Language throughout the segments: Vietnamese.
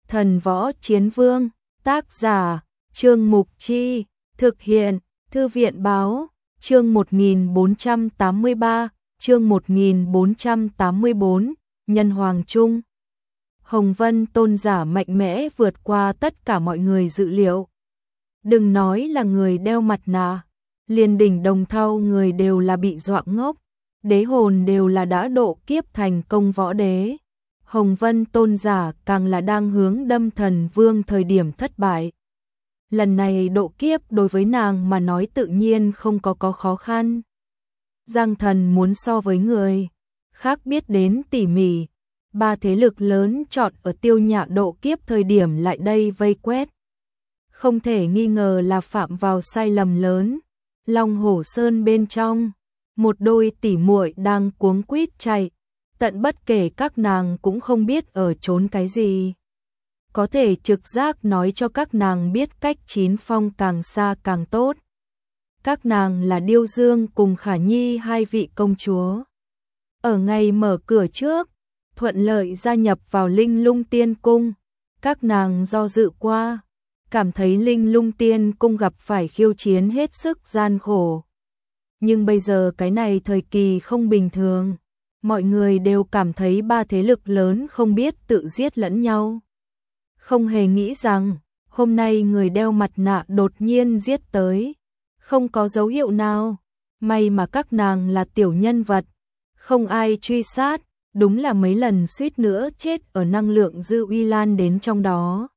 Thần Võ Chiến Vương, tác giả, Trương Mục Chi, thực hiện, Thư viện báo, chương 1483, chương 1484, Nhân Hoàng Trung. Hồng Vân Tôn giả mạnh mẽ vượt qua tất cả mọi người dự liệu. Đừng nói là người đeo mặt nạ, liền đỉnh Đồng Thau người đều là bị dọa ngốc, đế hồn đều là đã độ kiếp thành công võ đế. Hồng Vân Tôn giả càng là đang hướng đâm Thần Vương thời điểm thất bại. Lần này độ kiếp đối với nàng mà nói tự nhiên không có khó khăn. Giang Thần muốn so với người khác biết đến tỉ mỉ, ba thế lực lớn chọn ở Tiêu Nhạ độ kiếp thời điểm lại đây vây quét. Không thể nghi ngờ là phạm vào sai lầm lớn. Long Hổ Sơn bên trong, một đôi tỉ muội đang cuống quýt chạy, tận bất kể các nàng cũng không biết ở trốn cái gì. Có thể trực giác nói cho các nàng biết cách Chín Phong càng xa càng tốt. Các nàng là Điêu Dương cùng Khả Nhi hai vị công chúa. Ở ngày mở cửa trước, thuận lợi gia nhập vào Linh Lung Tiên Cung. Các nàng do dự qua, cảm thấy Linh Lung Tiên Cung gặp phải khiêu chiến hết sức gian khổ. Nhưng bây giờ cái này thời kỳ không bình thường, mọi người đều cảm thấy ba thế lực lớn không biết tự giết lẫn nhau. Không hề nghĩ rằng, hôm nay người đeo mặt nạ đột nhiên giết tới, không có dấu hiệu nào. May mà các nàng là tiểu nhân vật, không ai truy sát, đúng là mấy lần suýt nữa chết ở năng lượng dư uy lan đến trong đó.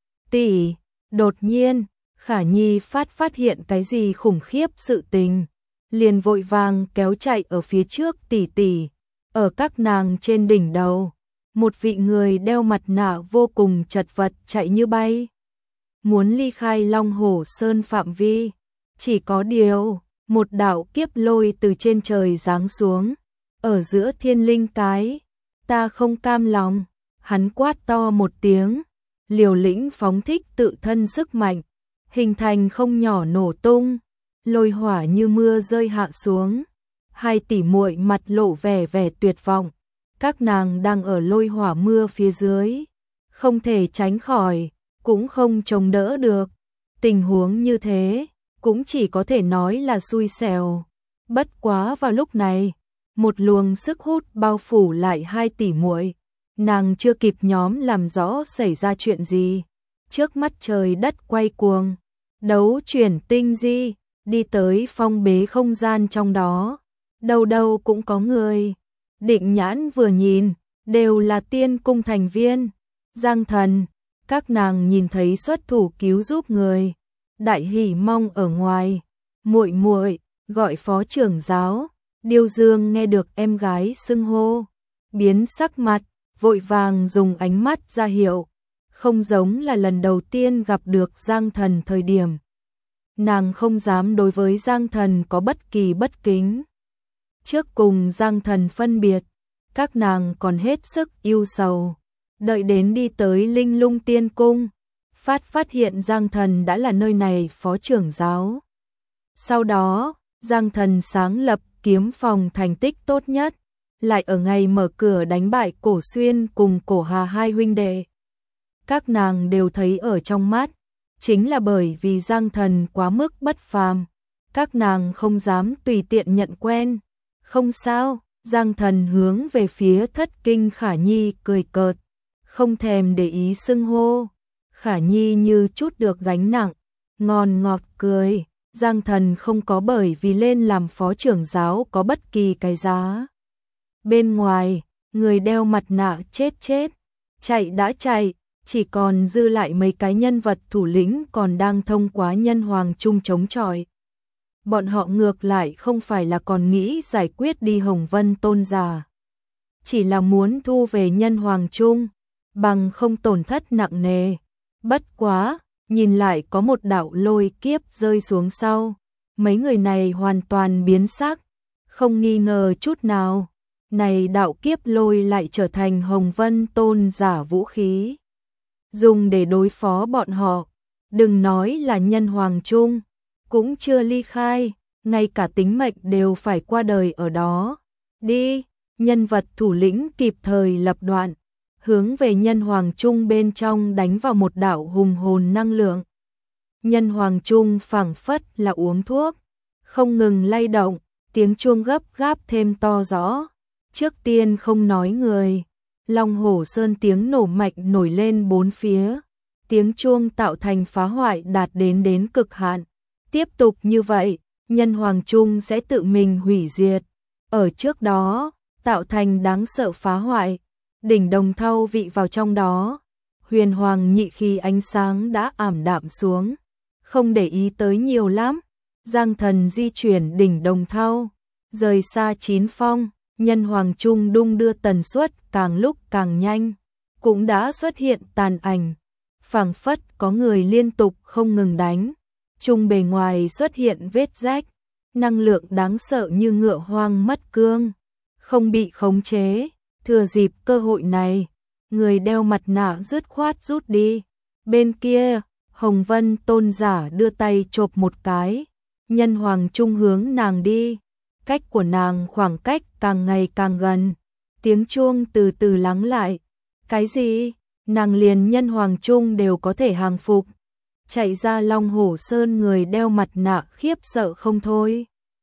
Tỷ, đột nhiên, Khả Nhi phát hiện cái gì khủng khiếp sự tình, liền vội vàng kéo chạy ở phía trước tỷ tỷ. Ở các nàng trên đỉnh đầu, một vị người đeo mặt nạ vô cùng chật vật chạy như bay. Muốn ly khai Long Hổ Sơn phạm vi, chỉ có điều, một đạo kiếp lôi từ trên trời giáng xuống, ở giữa thiên linh cái. Ta không cam lòng, hắn quát to một tiếng, liều lĩnh phóng thích tự thân sức mạnh, hình thành không nhỏ nổ tung, lôi hỏa như mưa rơi hạ xuống. Hai tỷ muội mặt lộ vẻ tuyệt vọng, các nàng đang ở lôi hỏa mưa phía dưới, không thể tránh khỏi, cũng không chống đỡ được. Tình huống như thế, cũng chỉ có thể nói là xui xẻo. Bất quá vào lúc này, một luồng sức hút bao phủ lại hai tỷ muội, nàng chưa kịp nhóm làm rõ xảy ra chuyện gì, trước mắt trời đất quay cuồng, đấu chuyển tinh di, đi tới phong bế không gian trong đó. Đâu đâu cũng có người, định nhãn vừa nhìn, đều là Tiên Cung thành viên. Giang Thần, các nàng nhìn thấy xuất thủ cứu giúp người, đại hỉ mong ở ngoài. Muội muội, gọi phó trưởng giáo. Điêu Dương nghe được em gái xưng hô, biến sắc mặt, vội vàng dùng ánh mắt ra hiệu, không giống là lần đầu tiên gặp được Giang Thần thời điểm. Nàng không dám đối với Giang Thần có bất kỳ bất kính. Trước cùng Giang Thần phân biệt, các nàng còn hết sức yêu sầu. Đợi đến đi tới Linh Lung Tiên Cung, phát hiện Giang Thần đã là nơi này phó trưởng giáo. Sau đó, Giang Thần sáng lập kiếm phòng thành tích tốt nhất, lại ở ngày mở cửa đánh bại Cổ Xuyên cùng Cổ Hà hai huynh đệ. Các nàng đều thấy ở trong mắt, chính là bởi vì Giang Thần quá mức bất phàm, các nàng không dám tùy tiện nhận quen. Không sao, Giang Thần hướng về phía thất kinh Khả Nhi cười cợt, không thèm để ý xưng hô. Khả Nhi như chút được gánh nặng, ngon ngọt cười. Giang Thần không có bởi vì lên làm phó trưởng giáo có bất kỳ cái giá. Bên ngoài, người đeo mặt nạ chết, chạy đã chạy, chỉ còn dư lại mấy cái nhân vật thủ lĩnh còn đang thông qua Nhân Hoàng Trung chống chọi. Bọn họ ngược lại không phải là còn nghĩ giải quyết đi Hồng Vân Tôn giả, chỉ là muốn thu về Nhân Hoàng Trung, bằng không tổn thất nặng nề. Bất quá, nhìn lại có một đạo lôi kiếp rơi xuống sau, mấy người này hoàn toàn biến sắc, không nghi ngờ chút nào. Này đạo kiếp lôi lại trở thành Hồng Vân Tôn giả vũ khí, dùng để đối phó bọn họ. Đừng nói là Nhân Hoàng Trung, cũng chưa ly khai, ngay cả tính mệnh đều phải qua đời ở đó. Đi, nhân vật thủ lĩnh kịp thời lập đoạn, hướng về nhân hoàng trung bên trong đánh vào một đạo hùng hồn năng lượng. Nhân hoàng trung phảng phất là uống thuốc, không ngừng lay động, tiếng chuông gấp gáp thêm to rõ. Trước tiên không nói người, Long Hổ Sơn tiếng nổ mạnh nổi lên bốn phía, tiếng chuông tạo thành phá hoại đạt đến cực hạn. Tiếp tục như vậy, nhân hoàng trung sẽ tự mình hủy diệt. Ở trước đó, tạo thành đáng sợ phá hoại, đỉnh đồng thau vị vào trong đó. Huyền hoàng nhị khí ánh sáng đã ảm đạm xuống, không để ý tới nhiều lắm. Giang Thần di chuyển đỉnh đồng thau, rời xa chín phong, nhân hoàng trung đung đưa tần suất càng lúc càng nhanh, cũng đã xuất hiện tàn ảnh, phảng phất có người liên tục không ngừng đánh. Trung bề ngoài xuất hiện vết rách, năng lượng đáng sợ như ngựa hoang mất cương, không bị khống chế. Thừa dịp cơ hội này, người đeo mặt nạ dứt khoát rút đi. Bên kia, Hồng Vân Tôn giả đưa tay chộp một cái, nhân hoàng trung hướng nàng đi. Cách của nàng khoảng cách càng ngày càng gần, tiếng chuông từ từ lắng lại. Cái gì? Nàng liền nhân hoàng trung đều có thể hàng phục. Chạy ra Long Hổ Sơn người đeo mặt nạ khiếp sợ không thôi.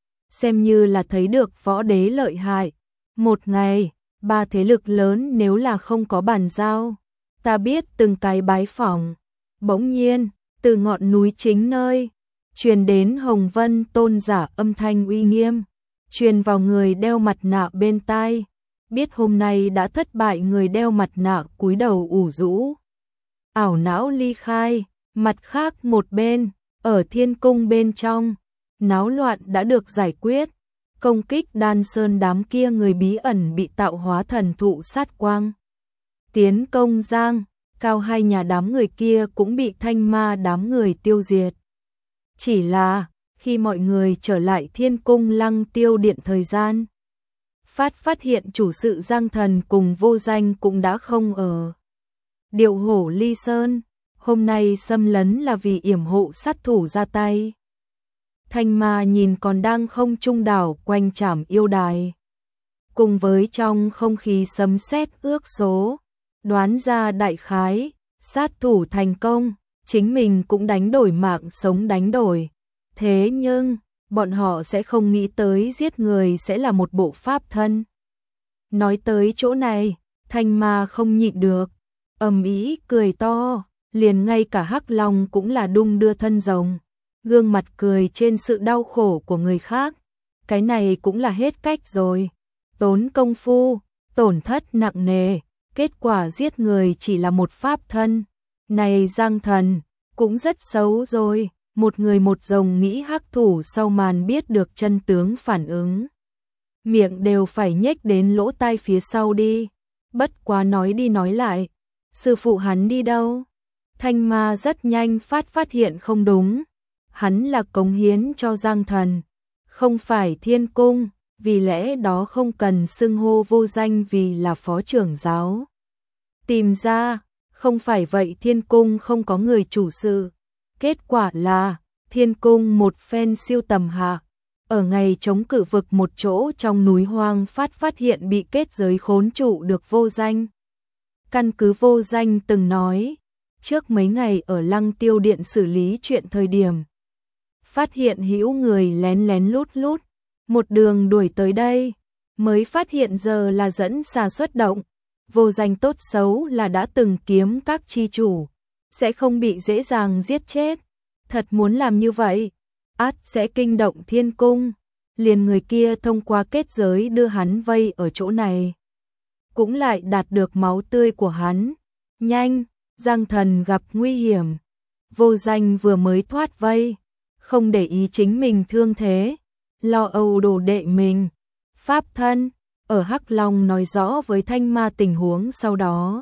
Xem như là thấy được võ đế lợi hại. Một ngày, ba thế lực lớn nếu là không có bàn giao, ta biết từng cái bái phỏng. Bỗng nhiên, từ ngọn núi chính nơi, truyền đến Hồng Vân Tôn giả âm thanh uy nghiêm, truyền vào người đeo mặt nạ bên tai. Biết hôm nay đã thất bại, người đeo mặt nạ cúi đầu ủ rũ, ảo não ly khai. Mặt khác một bên, ở thiên cung bên trong, náo loạn đã được giải quyết. Công kích Đan Sơn đám kia người bí ẩn bị tạo hóa thần thụ sát quang. Tiến công Giang, Cao hai nhà đám người kia cũng bị Thanh Ma đám người tiêu diệt. Chỉ là, khi mọi người trở lại thiên cung Lăng Tiêu Điện thời gian, phát hiện chủ sự Giang Thần cùng Vô Danh cũng đã không ở Điệu Hổ Ly Sơn. Hôm nay xâm lấn là vì yểm hộ sát thủ ra tay. Thanh Ma nhìn còn đang không trung đảo quanh trảm yêu đài, cùng với trong không khí sấm sét ước số, đoán ra đại khái, sát thủ thành công, chính mình cũng đánh đổi mạng sống đánh đổi. Thế nhưng, bọn họ sẽ không nghĩ tới giết người sẽ là một bộ pháp thân. Nói tới chỗ này, Thanh Ma không nhịn được, ầm ĩ cười to, liền ngay cả Hắc Long cũng là đung đưa thân rồng, gương mặt cười trên sự đau khổ của người khác. Cái này cũng là hết cách rồi, tốn công phu, tổn thất nặng nề, kết quả giết người chỉ là một pháp thân. Này Giang Thần, cũng rất xấu rồi. Một người một rồng nghĩ hắc thủ sau màn biết được chân tướng phản ứng, miệng đều phải nhếch đến lỗ tai phía sau đi. Bất quá nói đi nói lại, sư phụ hắn đi đâu? Thanh Ma rất nhanh phát hiện không đúng, hắn là cống hiến cho Giang Thần, không phải thiên cung, vì lẽ đó không cần xưng hô Vô Danh vì là phó trưởng giáo. Tìm ra, không phải vậy thiên cung không có người chủ sự. Kết quả là, thiên cung một phen siêu tầm hạ, ở ngày chống cự vực một chỗ trong núi hoang phát hiện bị kết giới khốn trụ được Vô Danh. Căn cứ Vô Danh từng nói, trước mấy ngày ở Lăng Tiêu Điện xử lý chuyện thời điểm, phát hiện hữu người lén lén lút lút, một đường đuổi tới đây, mới phát hiện giờ là dẫn xà xuất động. Vô Danh tốt xấu là đã từng kiếm các chi chủ, sẽ không bị dễ dàng giết chết. Thật muốn làm như vậy, ắt sẽ kinh động thiên cung. Liền người kia thông qua kết giới đưa hắn vây ở chỗ này, cũng lại đạt được máu tươi của hắn. Nhanh, Giang Thần gặp nguy hiểm. Vô Danh vừa mới thoát vây, không để ý chính mình thương thế, lo âu đồ đệ mình. Pháp thân, ở Hắc Long nói rõ với Thanh Ma tình huống sau đó.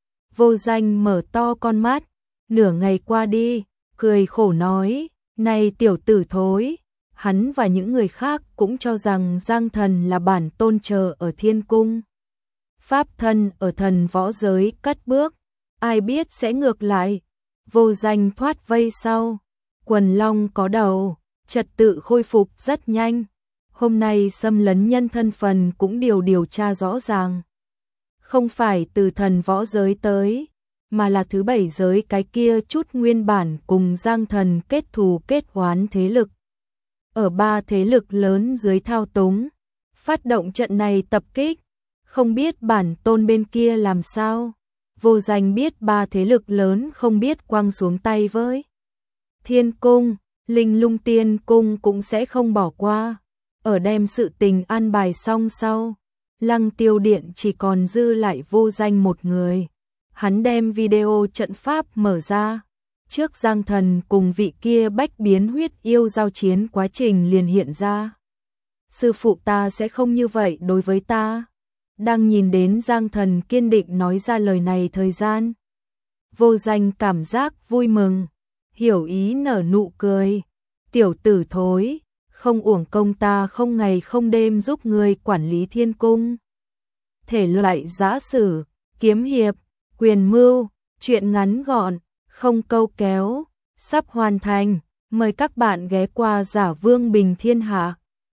Vô Danh mở to con mắt, nửa ngày qua đi, cười khổ nói, này tiểu tử thối. Hắn và những người khác cũng cho rằng Giang Thần là bản tôn chờ ở thiên cung. Pháp thân ở thần võ giới cất bước, ai biết sẽ ngược lại. Vô Danh thoát vây sau, quần long có đầu, trật tự khôi phục rất nhanh. Hôm nay xâm lấn nhân thân phần cũng điều tra rõ ràng. không phải từ thần võ giới tới, mà là thứ 7 giới cái kia chút nguyên bản cùng Giang Thần kết thù kết oán thế lực. Ở 3 thế lực lớn dưới thao túng, phát động trận này tập kích, không biết bản tôn bên kia làm sao. Vô Danh biết 3 thế lực lớn không biết quăng xuống tay với Thiên Cung, Linh Lung Tiên Cung cũng sẽ không bỏ qua. Ở đem sự tình an bài xong sau, Lăng Tiêu Điện chỉ còn dư lại Vô Danh một người. Hắn đem video trận pháp mở ra, trước Giang Thần cùng vị kia bách biến huyết yêu giao chiến quá trình liền hiện ra. Sư phụ ta sẽ không như vậy đối với ta. Đang nhìn đến Giang Thần kiên định nói ra lời này thời gian, Vô Danh cảm giác vui mừng, hiểu ý nở nụ cười. Tiểu tử thối, không uổng công ta không ngày không đêm giúp ngươi quản lý Thiên Cung. Thể loại giã sử, kiếm hiệp, quyền mưu, truyện ngắn gọn, không câu kéo, sắp hoàn thành. Mời các bạn ghé qua Giả Vương Bình Thiên Hạ.